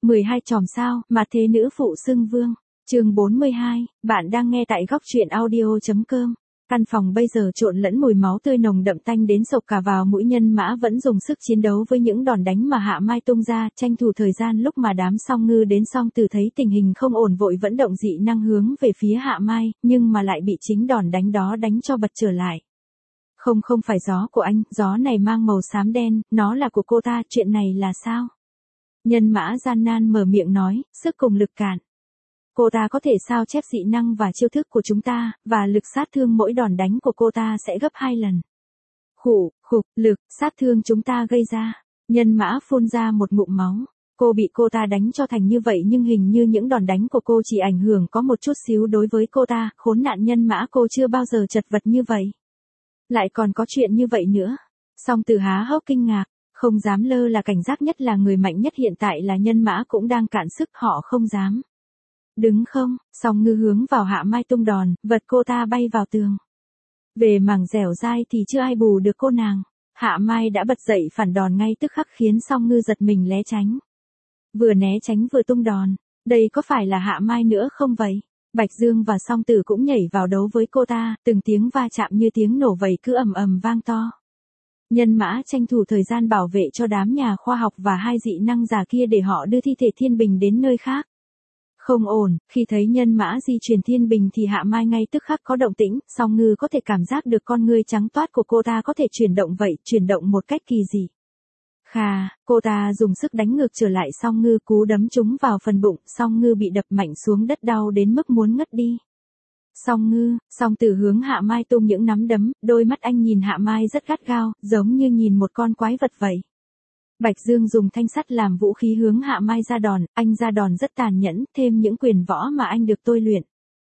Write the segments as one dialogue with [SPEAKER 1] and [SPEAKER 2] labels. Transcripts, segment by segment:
[SPEAKER 1] 12 chòm sao, mà thế nữ phụ xưng vương. Chương 42, bạn đang nghe tại góc truyện audio.com. Căn phòng bây giờ trộn lẫn mùi máu tươi nồng đậm tanh đến sộc cả vào mũi. Nhân Mã vẫn dùng sức chiến đấu với những đòn đánh mà Hạ Mai tung ra, tranh thủ thời gian lúc mà đám Song Ngư đến. Song Tử thấy tình hình không ổn vội vẫn động dị năng hướng về phía Hạ Mai, nhưng mà lại bị chính đòn đánh đó đánh cho bật trở lại. Không phải gió của anh, gió này mang màu xám đen, nó là của cô ta, chuyện này là sao? Nhân Mã gian nan mở miệng nói, sức cùng lực cạn. Cô ta có thể sao chép dị năng và chiêu thức của chúng ta, và lực sát thương mỗi đòn đánh của cô ta sẽ gấp 2 lần. Lực sát thương chúng ta gây ra. Nhân Mã phun ra một ngụm máu. Cô bị cô ta đánh cho thành như vậy nhưng hình như những đòn đánh của cô chỉ ảnh hưởng có một chút xíu đối với cô ta. Khốn nạn Nhân Mã, cô chưa bao giờ chật vật như vậy. Lại còn có chuyện như vậy nữa. Song Tử há hốc kinh ngạc, không dám lơ là cảnh giác, nhất là người mạnh nhất hiện tại là Nhân Mã cũng đang cạn sức, họ không dám. Đứng không, Song Ngư hướng vào Hạ Mai tung đòn, vật cô ta bay vào tường. Về mảng dẻo dai thì chưa ai bù được cô nàng. Hạ Mai đã bật dậy phản đòn ngay tức khắc khiến Song Ngư giật mình né tránh. Vừa né tránh vừa tung đòn, đây có phải là Hạ Mai nữa không vậy? Bạch Dương và Song Tử cũng nhảy vào đấu với cô ta, từng tiếng va chạm như tiếng nổ vầy cứ ầm ầm vang to. Nhân Mã tranh thủ thời gian bảo vệ cho đám nhà khoa học và hai dị năng giả kia để họ đưa thi thể Thiên Bình đến nơi khác. Không ổn, khi thấy Nhân Mã di chuyển Thiên Bình thì Hạ Mai ngay tức khắc có động tĩnh, Song Ngư có thể cảm giác được con ngươi trắng toát của cô ta có thể chuyển động vậy, chuyển động một cách kỳ dị. Cô ta dùng sức đánh ngược trở lại Song Ngư, cú đấm trúng vào phần bụng, Song Ngư bị đập mạnh xuống đất đau đến mức muốn ngất đi. Song Tử hướng Hạ Mai tung những nắm đấm, đôi mắt anh nhìn Hạ Mai rất gắt gao, giống như nhìn một con quái vật vậy. Bạch Dương dùng thanh sắt làm vũ khí hướng Hạ Mai ra đòn, anh ra đòn rất tàn nhẫn, thêm những quyền võ mà anh được tôi luyện.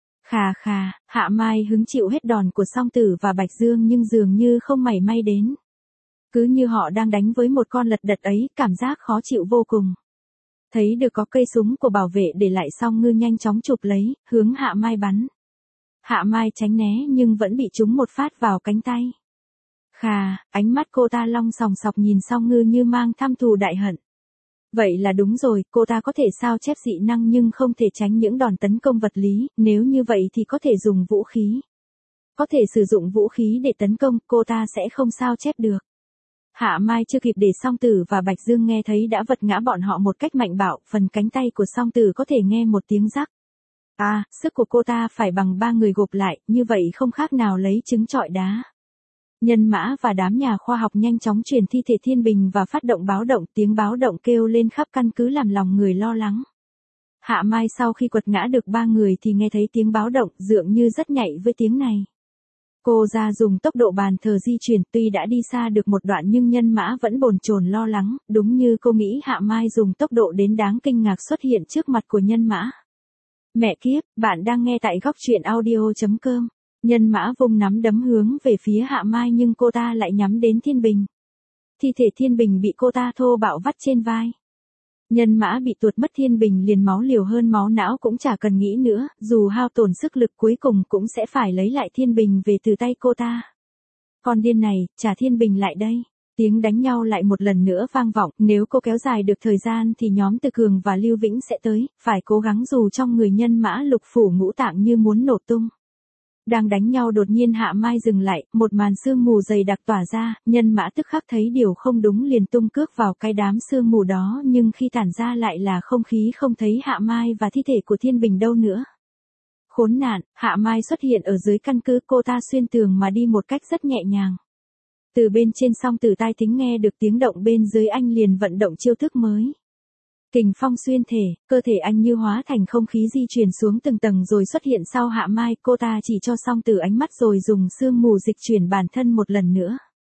[SPEAKER 1] Hạ Mai hứng chịu hết đòn của Song Tử và Bạch Dương nhưng dường như không mảy may đến. Cứ như họ đang đánh với một con lật đật ấy, cảm giác khó chịu vô cùng. Thấy được có cây súng của bảo vệ để lại, Song Ngư nhanh chóng chụp lấy, hướng Hạ Mai bắn. Hạ Mai tránh né nhưng vẫn bị trúng một phát vào cánh tay. Ánh mắt cô ta long sòng sọc nhìn Song Ngư như mang thăm thù đại hận. Vậy là đúng rồi, cô ta có thể sao chép dị năng nhưng không thể tránh những đòn tấn công vật lý, nếu như vậy thì có thể dùng vũ khí. Có thể sử dụng vũ khí để tấn công, cô ta sẽ không sao chép được. Hạ Mai chưa kịp để Song Tử và Bạch Dương nghe thấy đã vật ngã bọn họ một cách mạnh bạo, phần cánh tay của Song Tử có thể nghe một tiếng rắc. Sức của cô ta phải bằng 3 người gộp lại, như vậy không khác nào lấy trứng trọi đá. Nhân Mã và đám nhà khoa học nhanh chóng chuyển thi thể Thiên Bình và phát động báo động, tiếng báo động kêu lên khắp căn cứ làm lòng người lo lắng. Hạ Mai sau khi quật ngã được 3 người thì nghe thấy tiếng báo động, dường như rất nhạy với tiếng này. Cô ra dùng tốc độ bàn thờ di chuyển, tuy đã đi xa được một đoạn nhưng Nhân Mã vẫn bồn chồn lo lắng, đúng như cô nghĩ Hạ Mai dùng tốc độ đến đáng kinh ngạc xuất hiện trước mặt của Nhân Mã. Mẹ kiếp, bạn đang nghe tại góc truyện audio.com. Nhân Mã vung nắm đấm hướng về phía Hạ Mai nhưng cô ta lại nhắm đến Thiên Bình. Thi thể Thiên Bình bị cô ta thô bạo vắt trên vai. Nhân Mã bị tuột mất Thiên Bình liền máu liều hơn máu não cũng chả cần nghĩ nữa, dù hao tổn sức lực cuối cùng cũng sẽ phải lấy lại Thiên Bình về từ tay cô ta. Con điên này, trả Thiên Bình lại đây. Tiếng đánh nhau lại một lần nữa vang vọng, nếu cô kéo dài được thời gian thì nhóm Từ Cường và Lưu Vĩnh sẽ tới, phải cố gắng dù trong người Nhân Mã lục phủ ngũ tạng như muốn nổ tung. Đang đánh nhau đột nhiên Hạ Mai dừng lại, một màn sương mù dày đặc tỏa ra, Nhân Mã tức khắc thấy điều không đúng liền tung cước vào cái đám sương mù đó nhưng khi tản ra lại là không khí, không thấy Hạ Mai và thi thể của Thiên Bình đâu nữa. Khốn nạn, Hạ Mai xuất hiện ở dưới căn cứ, cô ta xuyên tường mà đi một cách rất nhẹ nhàng. Từ bên trên Song Tử tai thính nghe được tiếng động bên dưới, anh liền vận động chiêu thức mới. Kình phong xuyên thể, cơ thể anh như hóa thành không khí di chuyển xuống từng tầng rồi xuất hiện sau Hạ Mai, cô ta chỉ cho Song Tử ánh mắt rồi dùng sương mù dịch chuyển bản thân một lần nữa.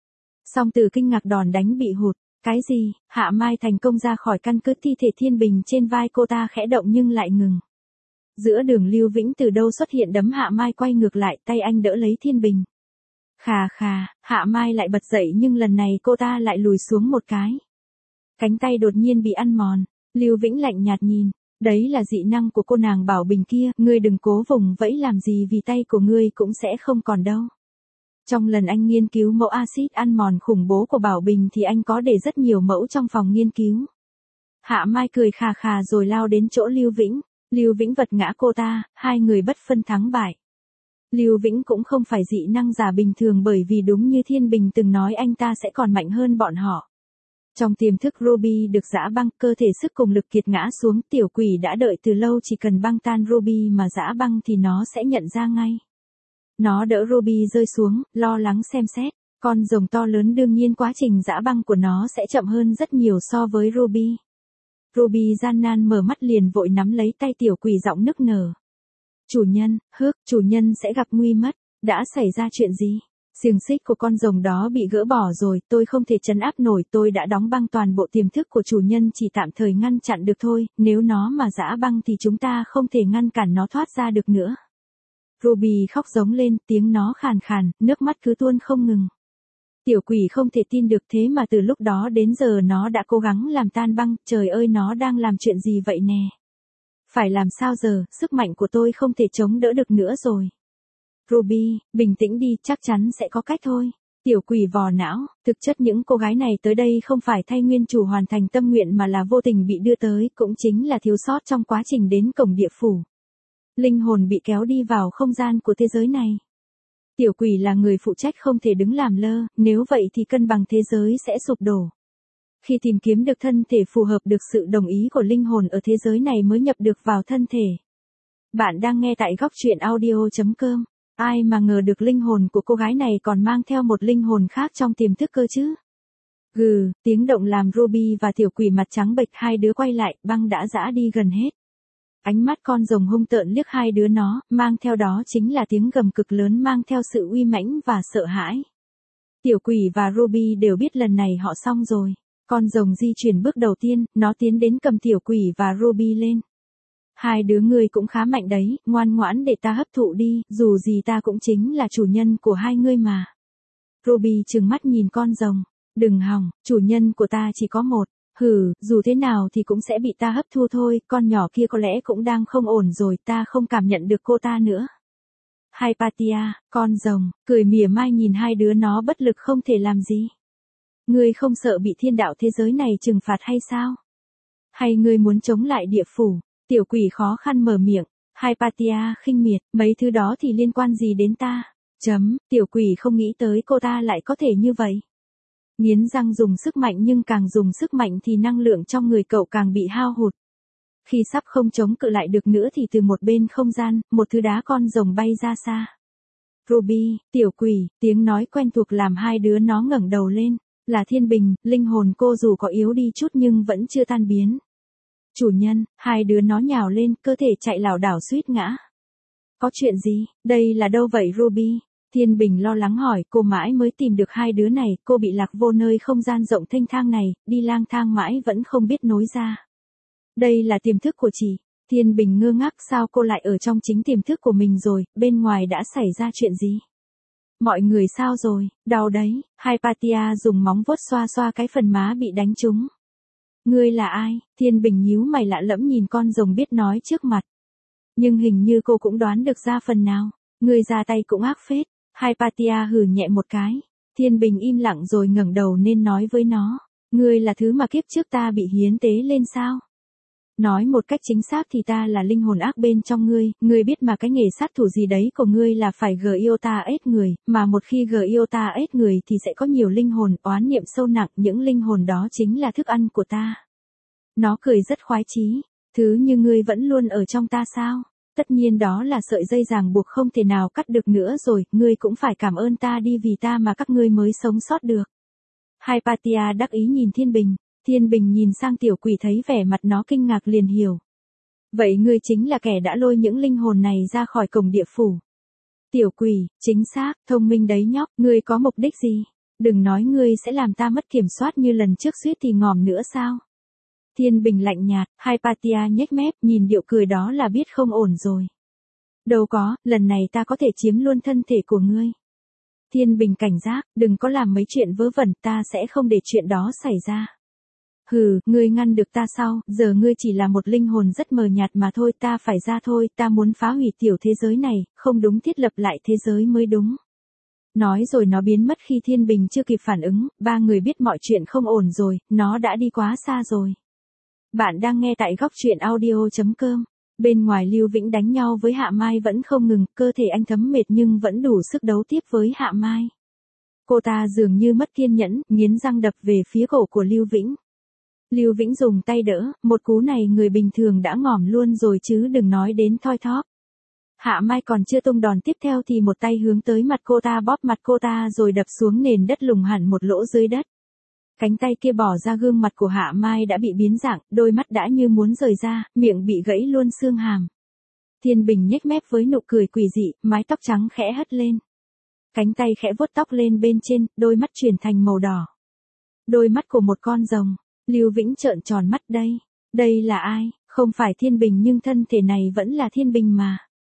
[SPEAKER 1] Song Tử kinh ngạc, đòn đánh bị hụt, cái gì? Hạ Mai thành công ra khỏi căn cứ, thi thể Thiên Bình trên vai cô ta khẽ động nhưng lại ngừng. Giữa đường Lưu Vĩnh từ đâu xuất hiện đấm Hạ Mai quay ngược lại, tay anh đỡ lấy Thiên Bình. Hạ Mai lại bật dậy nhưng lần này cô ta lại lùi xuống một cái. Cánh tay đột nhiên bị ăn mòn. Lưu Vĩnh lạnh nhạt nhìn, đấy là dị năng của cô nàng Bảo Bình kia, ngươi đừng cố vùng vẫy làm gì vì tay của ngươi cũng sẽ không còn đâu. Trong lần anh nghiên cứu mẫu axit ăn mòn khủng bố của Bảo Bình thì anh có để rất nhiều mẫu trong phòng nghiên cứu. Hạ Mai cười khà khà rồi lao đến chỗ Lưu Vĩnh. Lưu Vĩnh vật ngã cô ta, hai người bất phân thắng bại. Lưu Vĩnh cũng không phải dị năng giả bình thường bởi vì đúng như Thiên Bình từng nói anh ta sẽ còn mạnh hơn bọn họ. Trong tiềm thức Ruby được giã băng, cơ thể sức cùng lực kiệt ngã xuống, tiểu quỷ đã đợi từ lâu, chỉ cần băng tan Ruby mà giã băng thì nó sẽ nhận ra ngay. Nó đỡ Ruby rơi xuống, lo lắng xem xét. Con rồng to lớn đương nhiên quá trình giã băng của nó sẽ chậm hơn rất nhiều so với Ruby. Ruby gian nan mở mắt liền vội nắm lấy tay tiểu quỷ giọng nức nở. Chủ nhân, chủ nhân sẽ gặp nguy mất, đã xảy ra chuyện gì? Xiềng xích của con rồng đó bị gỡ bỏ rồi, tôi không thể trấn áp nổi, tôi đã đóng băng toàn bộ tiềm thức của chủ nhân chỉ tạm thời ngăn chặn được thôi, nếu nó mà giã băng thì chúng ta không thể ngăn cản nó thoát ra được nữa. Ruby khóc giống lên, tiếng nó khàn khàn, nước mắt cứ tuôn không ngừng. Tiểu quỷ không thể tin được thế mà từ lúc đó đến giờ nó đã cố gắng làm tan băng, trời ơi nó đang làm chuyện gì vậy nè? Phải làm sao giờ, sức mạnh của tôi không thể chống đỡ được nữa rồi. Ruby, bình tĩnh đi, chắc chắn sẽ có cách thôi. Tiểu quỷ vò não, thực chất những cô gái này tới đây không phải thay nguyên chủ hoàn thành tâm nguyện mà là vô tình bị đưa tới, cũng chính là thiếu sót trong quá trình đến cổng địa phủ. Linh hồn bị kéo đi vào không gian của thế giới này. Tiểu quỷ là người phụ trách không thể đứng làm lơ, nếu vậy thì cân bằng thế giới sẽ sụp đổ. Khi tìm kiếm được thân thể phù hợp được sự đồng ý của linh hồn ở thế giới này mới nhập được vào thân thể. Bạn đang nghe tại góc truyện audio.com. Ai mà ngờ được linh hồn của cô gái này còn mang theo một linh hồn khác trong tiềm thức cơ chứ. Gừ, tiếng động làm Ruby và tiểu quỷ mặt trắng bệch, hai đứa quay lại, băng đã giã đi gần hết. Ánh mắt con rồng hung tợn liếc hai đứa nó, mang theo đó chính là tiếng gầm cực lớn mang theo sự uy mãnh và sợ hãi. Tiểu quỷ và Ruby đều biết lần này họ xong rồi. Con rồng di chuyển bước đầu tiên, nó tiến đến cầm tiểu quỷ và Ruby lên. Hai đứa ngươi cũng khá mạnh đấy, ngoan ngoãn để ta hấp thụ đi, dù gì ta cũng chính là chủ nhân của hai ngươi mà. Ruby trừng mắt nhìn con rồng. Đừng hòng, chủ nhân của ta chỉ có một. Dù thế nào thì cũng sẽ bị ta hấp thu thôi, con nhỏ kia có lẽ cũng đang không ổn rồi, ta không cảm nhận được cô ta nữa. Hypatia, con rồng, cười mỉa mai nhìn hai đứa nó bất lực không thể làm gì. Ngươi không sợ bị thiên đạo thế giới này trừng phạt hay sao? Hay ngươi muốn chống lại địa phủ? Tiểu quỷ khó khăn mở miệng. Hypatia khinh miệt, mấy thứ đó thì liên quan gì đến ta? Tiểu quỷ không nghĩ tới cô ta lại có thể như vậy. Nghiến răng dùng sức mạnh nhưng càng dùng sức mạnh thì năng lượng trong người cậu càng bị hao hụt. Khi sắp không chống cự lại được nữa thì từ một bên không gian, một thứ đá con rồng bay ra xa. Ruby, tiểu quỷ, tiếng nói quen thuộc làm hai đứa nó ngẩng đầu lên. Là Thiên Bình, linh hồn cô dù có yếu đi chút nhưng vẫn chưa tan biến. Chủ nhân, hai đứa nó nhào lên, cơ thể chạy lảo đảo suýt ngã. Có chuyện gì, đây là đâu vậy Ruby? Thiên Bình lo lắng hỏi, cô mãi mới tìm được hai đứa này, cô bị lạc vô nơi không gian rộng thênh thang này, đi lang thang mãi vẫn không biết nối ra. Đây là tiềm thức của chị. Thiên Bình ngơ ngác, sao cô lại ở trong chính tiềm thức của mình rồi, bên ngoài đã xảy ra chuyện gì? Mọi người sao rồi, đau đấy, Hypatia dùng móng vuốt xoa xoa cái phần má bị đánh trúng. Ngươi là ai? Thiên Bình nhíu mày lạ lẫm nhìn con rồng biết nói trước mặt. Nhưng hình như cô cũng đoán được ra phần nào. Ngươi ra tay cũng ác phết. Hypatia hừ nhẹ một cái. Thiên Bình im lặng rồi ngẩng đầu nên nói với nó. Ngươi là thứ mà kiếp trước ta bị hiến tế lên sao? Nói một cách chính xác thì ta là linh hồn ác bên trong ngươi biết mà cái nghề sát thủ gì đấy của ngươi là phải Giota ết người, mà một khi Giota ết người thì sẽ có nhiều linh hồn oán niệm sâu nặng, những linh hồn đó chính là thức ăn của ta. Nó cười rất khoái chí, thứ như ngươi vẫn luôn ở trong ta sao? Tất nhiên đó là sợi dây ràng buộc không thể nào cắt được nữa rồi, ngươi cũng phải cảm ơn ta đi vì ta mà các ngươi mới sống sót được. Hypatia đắc ý nhìn Thiên Bình. Thiên Bình nhìn sang tiểu quỷ thấy vẻ mặt nó kinh ngạc liền hiểu. Vậy ngươi chính là kẻ đã lôi những linh hồn này ra khỏi cổng địa phủ. Tiểu quỷ, chính xác, thông minh đấy nhóc, ngươi có mục đích gì? Đừng nói ngươi sẽ làm ta mất kiểm soát như lần trước suýt thì ngòm nữa sao? Thiên Bình lạnh nhạt, Hypatia nhếch mép, nhìn điệu cười đó là biết không ổn rồi. Đâu có, lần này ta có thể chiếm luôn thân thể của ngươi. Thiên Bình cảnh giác, đừng có làm mấy chuyện vớ vẩn, ta sẽ không để chuyện đó xảy ra. Ngươi ngăn được ta sao, giờ ngươi chỉ là một linh hồn rất mờ nhạt mà thôi, ta phải ra thôi, ta muốn phá hủy tiểu thế giới này, không đúng thiết lập lại thế giới mới đúng. Nói rồi nó biến mất khi Thiên Bình chưa kịp phản ứng, ba người biết mọi chuyện không ổn rồi, nó đã đi quá xa rồi. Bạn đang nghe tại góc truyện audio.com. Bên ngoài Lưu Vĩnh đánh nhau với Hạ Mai vẫn không ngừng, cơ thể anh thấm mệt nhưng vẫn đủ sức đấu tiếp với Hạ Mai. Cô ta dường như mất kiên nhẫn, nghiến răng đập về phía cổ của Lưu Vĩnh. Lưu Vĩnh dùng tay đỡ, một cú này người bình thường đã ngỏm luôn rồi chứ đừng nói đến thoi thóp. Hạ Mai còn chưa tung đòn tiếp theo thì một tay hướng tới mặt cô ta bóp mặt cô ta rồi đập xuống nền đất lủng hẳn một lỗ dưới đất. Cánh tay kia bỏ ra gương mặt của Hạ Mai đã bị biến dạng, đôi mắt đã như muốn rời ra, miệng bị gãy luôn xương hàm. Thiên Bình nhếch mép với nụ cười quỷ dị, mái tóc trắng khẽ hất lên. Cánh tay khẽ vuốt tóc lên bên trên, đôi mắt chuyển thành màu đỏ. Đôi mắt của một con rồng. Lưu Vĩnh trợn tròn mắt đây là ai, không phải Thiên Bình nhưng thân thể này vẫn là Thiên Bình mà.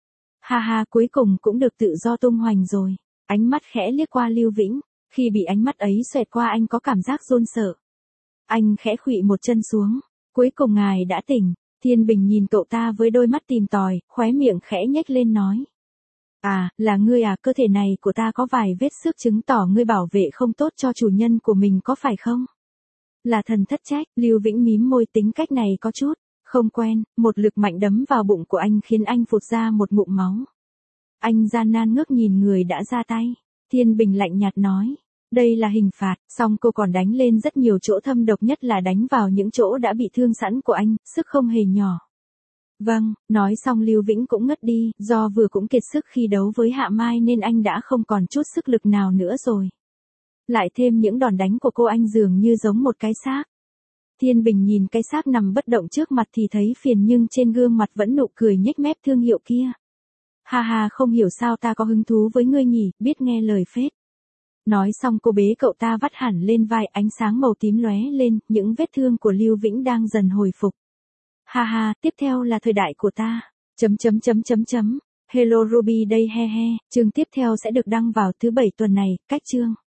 [SPEAKER 1] Ha ha, cuối cùng cũng được tự do tung hoành rồi. Ánh mắt khẽ liếc qua Lưu Vĩnh, khi bị ánh mắt ấy xoẹt qua anh có cảm giác run sợ. Anh khẽ khuỵu một chân xuống, cuối cùng ngài đã tỉnh. Thiên Bình nhìn cậu ta với đôi mắt tìm tòi, khóe miệng khẽ nhếch lên nói. À, là ngươi à, cơ thể này của ta có vài vết xước chứng tỏ ngươi bảo vệ không tốt cho chủ nhân của mình có phải không? Là thần thất trách, Lưu Vĩnh mím môi, tính cách này có chút không quen, một lực mạnh đấm vào bụng của anh khiến anh phụt ra một ngụm máu. Anh gian nan ngước nhìn người đã ra tay. Thiên Bình lạnh nhạt nói, đây là hình phạt, xong cô còn đánh lên rất nhiều chỗ thâm độc, nhất là đánh vào những chỗ đã bị thương sẵn của anh, sức không hề nhỏ. Vâng, nói xong Lưu Vĩnh cũng ngất đi, do vừa cũng kiệt sức khi đấu với Hạ Mai nên anh đã không còn chút sức lực nào nữa rồi. Lại thêm những đòn đánh của cô, anh dường như giống một cái xác. Thiên Bình nhìn cái xác nằm bất động trước mặt thì thấy phiền nhưng trên gương mặt vẫn nụ cười nhếch mép thương hiệu kia. Ha ha, không hiểu sao ta có hứng thú với ngươi nhỉ, biết nghe lời phết. Nói xong cô bế cậu ta vắt hẳn lên vai, ánh sáng màu tím lóe lên, những vết thương của Lưu Vĩnh đang dần hồi phục. Ha ha, tiếp theo là thời đại của ta. Hello Ruby đây he he, chương tiếp theo sẽ được đăng vào thứ 7 tuần này, cách chương.